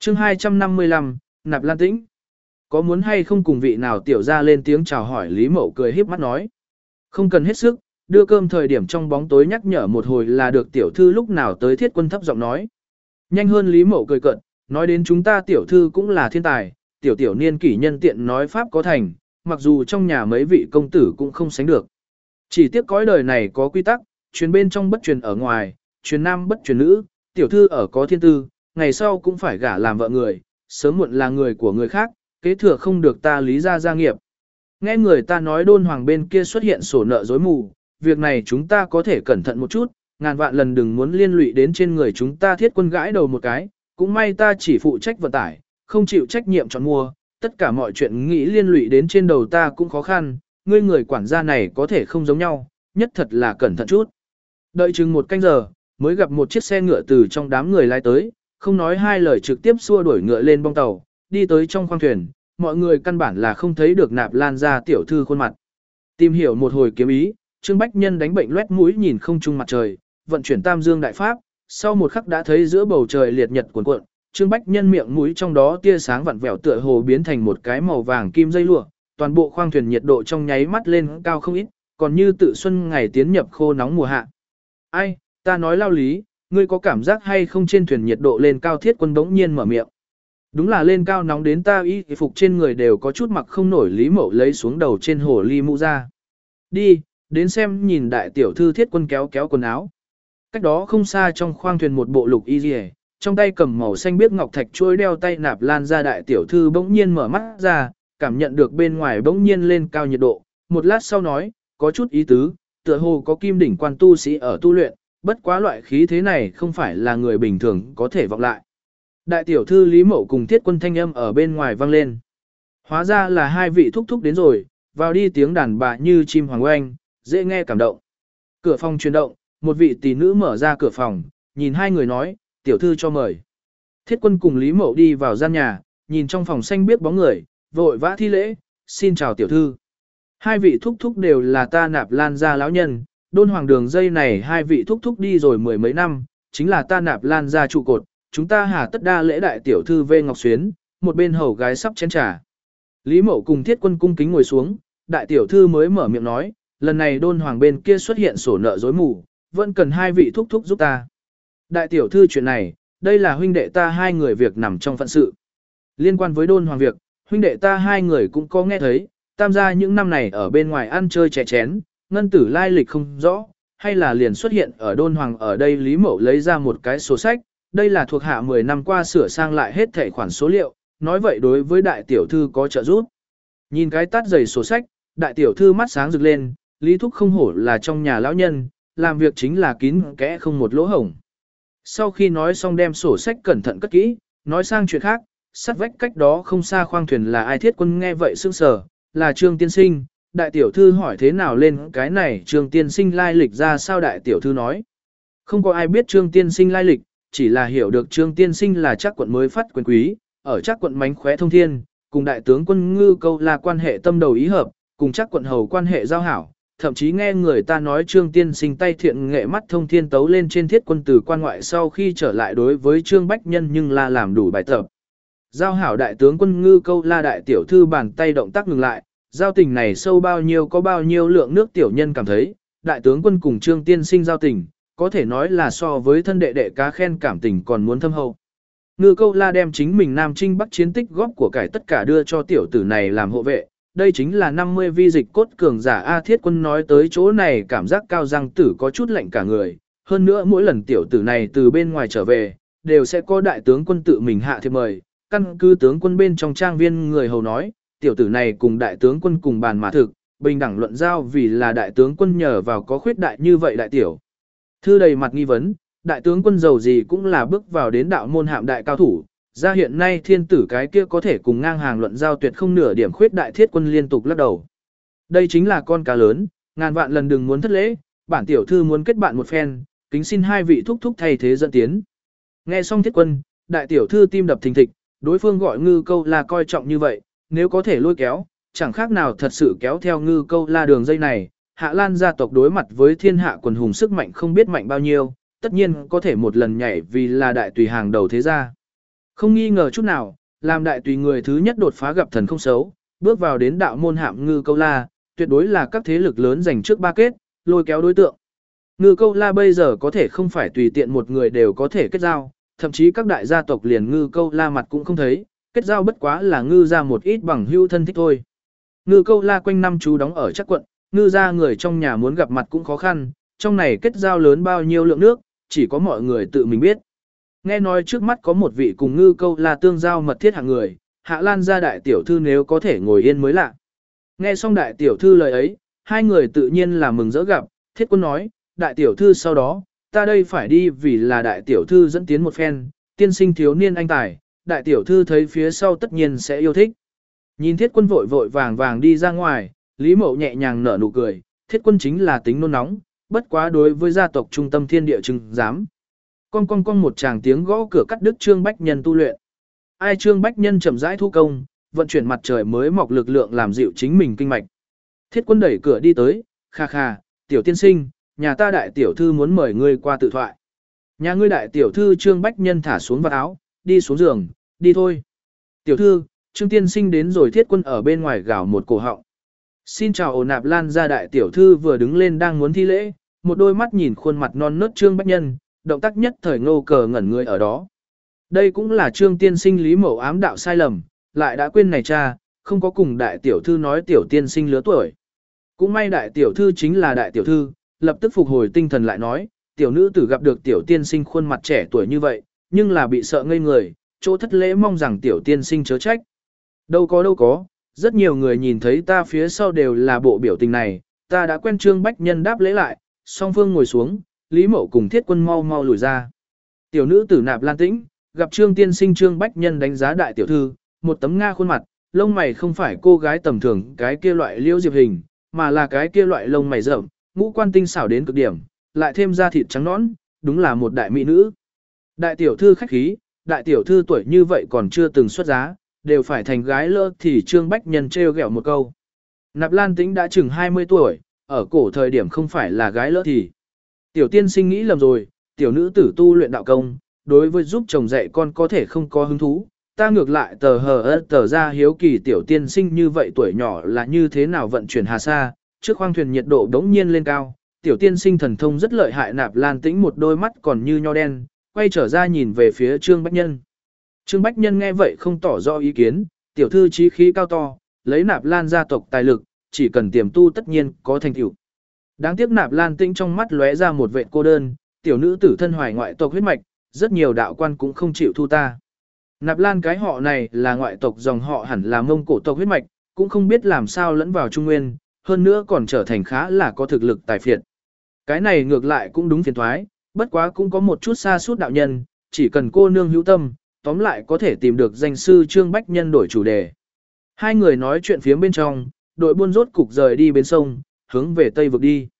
chương 255, Nạp Lan Tĩnh. Có muốn hay không cùng vị nào tiểu ra lên tiếng chào hỏi Lý Mậu cười híp mắt nói. Không cần hết sức, đưa cơm thời điểm trong bóng tối nhắc nhở một hồi là được tiểu thư lúc nào tới Thiết Quân thấp giọng nói. Nhanh hơn Lý Mậu cười cận, nói đến chúng ta tiểu thư cũng là thiên tài, tiểu niên kỷ nhân tiện nói pháp có thành, mặc dù trong nhà mấy vị công tử cũng không sánh được. Chỉ tiếc cõi đời này có quy tắc, truyền bên trong bất truyền ở ngoài, truyền nam bất truyền nữ, tiểu thư ở có thiên tư, ngày sau cũng phải gả làm vợ người, sớm muộn là người của người khác, kế thừa không được ta Lý gia gia nghiệp. Nghe người ta nói Đôn Hoàng bên kia xuất hiện sổ nợ dối mù, việc này chúng ta có thể cẩn thận một chút, ngàn vạn lần đừng muốn liên lụy đến trên người chúng ta Thiết Quân gãi đầu một cái, cũng may ta chỉ phụ trách vận tải, không chịu trách nhiệm chọn mua, tất cả mọi chuyện nghĩ liên lụy đến trên đầu ta cũng khó khăn, ngươi người quản gia này có thể không giống nhau, nhất thật là cẩn thận chút. Đợi chừng một canh giờ, mới gặp một chiếc xe ngựa từ trong đám người lái tới, không nói hai lời trực tiếp xua đuổi ngựa lên bong tàu, đi tới trong khoang thuyền, mọi người căn bản là không thấy được Nạp Lan gia tiểu thư khuôn mặt. Tìm hiểu một hồi kiếm ý, Trương Bách Nhân đánh bệnh loét mũi nhìn không trung mặt trời, vận chuyển Tam Dương đại pháp, sau một khắc đã thấy giữa bầu trời liệt nhật cuồn cuộn, Trương Bách Nhân miệng mũi trong đó tia sáng vặn vẹo tựa hồ biến thành một cái màu vàng kim dây lụa, toàn bộ khoang thuyền nhiệt độ trong nháy mắt lên cao không ít, còn như tự xuân ngày tiến nhập khô nóng mùa hạ. Ai, ta nói lao lý, ngươi có cảm giác hay không trên thuyền nhiệt độ lên cao Thiết Quân bỗng nhiên mở miệng. Đúng là lên cao nóng đến ta y phục trên người đều có chút mặc không nổi. Lý Mậu lấy xuống đầu trên hồ ly mũ ra. Đi, đến xem nhìn đại tiểu thư Thiết Quân kéo kéo quần áo. Cách đó không xa trong khoang thuyền một bộ lục y rìa, trong tay cầm màu xanh biếc ngọc thạch chuôi đeo tay Nạp Lan gia đại tiểu thư bỗng nhiên mở mắt ra, cảm nhận được bên ngoài bỗng nhiên lên cao nhiệt độ, một lát sau nói, có chút ý tứ, tựa hồ có kim đỉnh quan tu sĩ ở tu luyện, bất quá loại khí thế này không phải là người bình thường có thể vọng lại. Đại tiểu thư Lý Mậu cùng Thiết Quân thanh âm ở bên ngoài vang lên. Hóa ra là hai vị thúc thúc đến rồi, vào đi tiếng đàn bà như chim hoàng oanh, dễ nghe cảm động. Cửa phòng chuyển động, một vị tỷ nữ mở ra cửa phòng, nhìn hai người nói, tiểu thư cho mời. Thiết Quân cùng Lý Mậu đi vào gian nhà, nhìn trong phòng xanh biết bóng người, vội vã thi lễ, xin chào tiểu thư. Hai vị thúc thúc đều là ta Nạp Lan gia lão nhân, Đôn Hoàng đường dây này hai vị thúc thúc đi rồi mười mấy năm, chính là ta Nạp Lan gia trụ cột, chúng ta hà tất đa lễ đại tiểu thư Vê Ngọc Xuyến, một bên hầu gái sắp chén trà. Lý Mậu cùng Thiết Quân cung kính ngồi xuống, đại tiểu thư mới mở miệng nói, lần này Đôn Hoàng bên kia xuất hiện sổ nợ dối mù, vẫn cần hai vị thúc thúc giúp ta. Đại tiểu thư chuyện này, đây là huynh đệ ta hai người việc nằm trong phận sự. Liên quan với Đôn Hoàng việc, huynh đệ ta hai người cũng có nghe thấy, tam gia những năm này ở bên ngoài ăn chơi chè chén, ngân tử lai lịch không rõ, hay là liền xuất hiện ở Đôn Hoàng ở đây. Lý Mậu lấy ra một cái sổ sách, đây là thuộc hạ 10 năm qua sửa sang lại hết thảy khoản số liệu, nói vậy đối với đại tiểu thư có trợ giúp. Nhìn cái tát dày sổ sách, đại tiểu thư mắt sáng rực lên, Lý Thúc không hổ là trong nhà lão nhân, làm việc chính là kín kẽ không một lỗ hổng. Sau khi nói xong đem sổ sách cẩn thận cất kỹ, nói sang chuyện khác, sát vách cách đó không xa khoang thuyền là ai. Thiết Quân nghe vậy sững sờ, là Trương tiên sinh. Đại tiểu thư hỏi thế nào lên cái này Trương tiên sinh lai lịch ra sao. Đại tiểu thư nói, không có ai biết Trương tiên sinh lai lịch, chỉ là hiểu được Trương tiên sinh là Trác quận mới phát quyền quý, ở Trác quận mánh khóe thông thiên, cùng đại tướng quân Ngư Câu là quan hệ tâm đầu ý hợp, cùng Trác quận hầu quan hệ giao hảo, thậm chí nghe người ta nói Trương tiên sinh tay thiện nghệ mắt thông thiên tấu lên trên Thiết Quân từ quan ngoại sau khi trở lại đối với Trương Bách Nhân nhưng là làm đủ bài tập. Giao hảo đại tướng quân Ngư Câu la đại tiểu thư bàn tay động tác ngừng lại, giao tình này sâu bao nhiêu có bao nhiêu lượng nước tiểu nhân cảm thấy, đại tướng quân cùng Trương tiên sinh giao tình, có thể nói là so với thân đệ đệ cá khen cảm tình còn muốn thâm hậu. Ngư Câu la đem chính mình Nam Trinh Bắc chiến tích góp của cải tất cả đưa cho tiểu tử này làm hộ vệ, đây chính là 50 vi dịch cốt cường giả. A Thiết Quân nói tới chỗ này cảm giác cao răng tử có chút lạnh cả người, hơn nữa mỗi lần tiểu tử này từ bên ngoài trở về, đều sẽ có đại tướng quân tự mình hạ thiệp mời, căn cứ tướng quân bên trong trang viên người hầu nói, tiểu tử này cùng đại tướng quân cùng bàn mà thực, bình đẳng luận giao vì là đại tướng quân nhờ vào có khuyết đại như vậy đại tiểu thư đầy mặt nghi vấn, đại tướng quân giàu gì cũng là bước vào đến đạo môn hạm đại cao thủ, ra hiện nay thiên tử cái kia có thể cùng ngang hàng luận giao tuyệt không nửa điểm khuyết. Đại Thiết Quân liên tục lắc đầu. Đây chính là con cá lớn, ngàn vạn lần đừng muốn thất lễ, bản tiểu thư muốn kết bạn một phen, kính xin hai vị thúc thúc thay thế dẫn tiến. Nghe xong Thiết Quân, đại tiểu thư tim đập thình thịch, đối phương gọi Ngư Câu là coi trọng như vậy, nếu có thể lôi kéo, chẳng khác nào thật sự kéo theo Ngư Câu la đường dây này. Hạ Lan gia tộc đối mặt với thiên hạ quần hùng sức mạnh không biết mạnh bao nhiêu, tất nhiên có thể một lần nhảy vì là đại tùy hàng đầu thế gia. Không nghi ngờ chút nào, làm đại tùy người thứ nhất đột phá gặp thần không xấu, bước vào đến đạo môn hạm Ngư Câu La, tuyệt đối là các thế lực lớn giành trước ba kết, lôi kéo đối tượng. Ngư Câu La bây giờ có thể không phải tùy tiện một người đều có thể kết giao, thậm chí các đại gia tộc liền Ngư Câu La mặt cũng không thấy, kết giao bất quá là ngư ra một ít bằng hữu thân thích thôi. Ngư Câu La quanh năm chú đóng ở chắc quận, ngư ra người trong nhà muốn gặp mặt cũng khó khăn, trong này kết giao lớn bao nhiêu lượng nước, chỉ có mọi người tự mình biết. Nghe nói trước mắt có một vị cùng Ngư Câu La tương giao mật thiết hạng người, Hạ Lan gia đại tiểu thư nếu có thể ngồi yên mới lạ. Nghe xong đại tiểu thư lời ấy, hai người tự nhiên là mừng rỡ gặp, Thiết Quân nói, đại tiểu thư sau đó, ta đây phải đi vì là đại tiểu thư dẫn tiến một phen, tiên sinh thiếu niên anh tài, đại tiểu thư thấy phía sau tất nhiên sẽ yêu thích. Nhìn Thiết Quân vội vội vàng vàng đi ra ngoài, Lý Mậu nhẹ nhàng nở nụ cười, Thiết Quân chính là tính nôn nóng, bất quá đối với gia tộc trung tâm thiên địa chứng giám. Con một tràng tiếng gõ cửa cắt đứt Trương Bách Nhân tu luyện. Ai Trương Bách Nhân chậm rãi thu công, vận chuyển mặt trời mới mọc lực lượng làm dịu chính mình kinh mạch. Thiết Quân đẩy cửa đi tới, kha kha, tiểu tiên sinh, nhà ta đại tiểu thư muốn mời ngươi qua tự thoại. Nhà ngươi đại tiểu thư Trương Bách Nhân thả xuống vạt áo, đi xuống giường, đi thôi. Tiểu thư, Trương tiên sinh đến rồi. Thiết Quân ở bên ngoài gào một cổ họng. Xin chào ổ nạp Lan gia đại tiểu thư vừa đứng lên đang muốn thi lễ, một đôi mắt nhìn khuôn mặt non nớt Trương Bách Nhân, động tác nhất thời ngô cờ ngẩn người ở đó. Đây cũng là Trương tiên sinh Lý Mậu ám đạo sai lầm, lại đã quên này cha, không có cùng đại tiểu thư nói tiểu tiên sinh lứa tuổi. Cũng may đại tiểu thư chính là đại tiểu thư, lập tức phục hồi tinh thần lại nói, tiểu nữ tử gặp được tiểu tiên sinh khuôn mặt trẻ tuổi như vậy, nhưng là bị sợ ngây người, chỗ thất lễ mong rằng tiểu tiên sinh chớ trách. Đâu có, rất nhiều người nhìn thấy ta phía sau đều là bộ biểu tình này, ta đã quen. Trương Bách Nhân đáp lễ lại, song phương ngồi xuống, Lý Mậu cùng Thiết Quân mau mau lùi ra. Tiểu nữ tử Nạp Lan Tĩnh, gặp Trương tiên sinh. Trương Bách Nhân đánh giá đại tiểu thư, một tấm nga khuôn mặt, lông mày không phải cô gái tầm thường cái kia loại Liễu Diệp hình, mà là cái kia loại lông mày rậm, ngũ quan tinh xảo đến cực điểm, lại thêm da thịt trắng nõn, đúng là một đại mỹ nữ. Đại tiểu thư khách khí, đại tiểu thư tuổi như vậy còn chưa từng xuất giá, đều phải thành gái lỡ thì Trương Bách Nhân trêu ghẹo một câu. Nạp Lan Tĩnh đã chừng 20 tuổi, ở cổ thời điểm không phải là gái lỡ thì. Tiểu tiên sinh nghĩ lầm rồi, tiểu nữ tử tu luyện đạo công, đối với giúp chồng dạy con có thể không có hứng thú. Ta ngược lại tờ ra hiếu kỳ tiểu tiên sinh như vậy tuổi nhỏ là như thế nào vận chuyển hà sa, trước khoang thuyền nhiệt độ đống nhiên lên cao, tiểu tiên sinh thần thông rất lợi hại. Nạp Lan Tĩnh một đôi mắt còn như nho đen, quay trở ra nhìn về phía Trương Bách Nhân. Trương Bách Nhân nghe vậy không tỏ rõ ý kiến, tiểu thư chí khí cao to, lấy Nạp Lan gia tộc tài lực, chỉ cần tiềm tu tất nhiên có thành tựu. Đáng tiếc Nạp Lan Tĩnh trong mắt lóe ra một vẻ cô đơn, tiểu nữ tử thân hoài ngoại tộc huyết mạch, rất nhiều đạo quan cũng không chịu thu ta. Nạp Lan cái họ này là ngoại tộc dòng họ hẳn là Mông Cổ tộc huyết mạch, cũng không biết làm sao lẫn vào Trung Nguyên, hơn nữa còn trở thành khá là có thực lực tài phiệt. Cái này ngược lại cũng đúng phiền thoái, bất quá cũng có một chút xa suốt đạo nhân, chỉ cần cô nương hữu tâm, tóm lại có thể tìm được danh sư Trương Bách Nhân đổi chủ đề. Hai người nói chuyện phía bên trong, đội buôn rốt cục rời đi bên sông, hướng về Tây vực đi.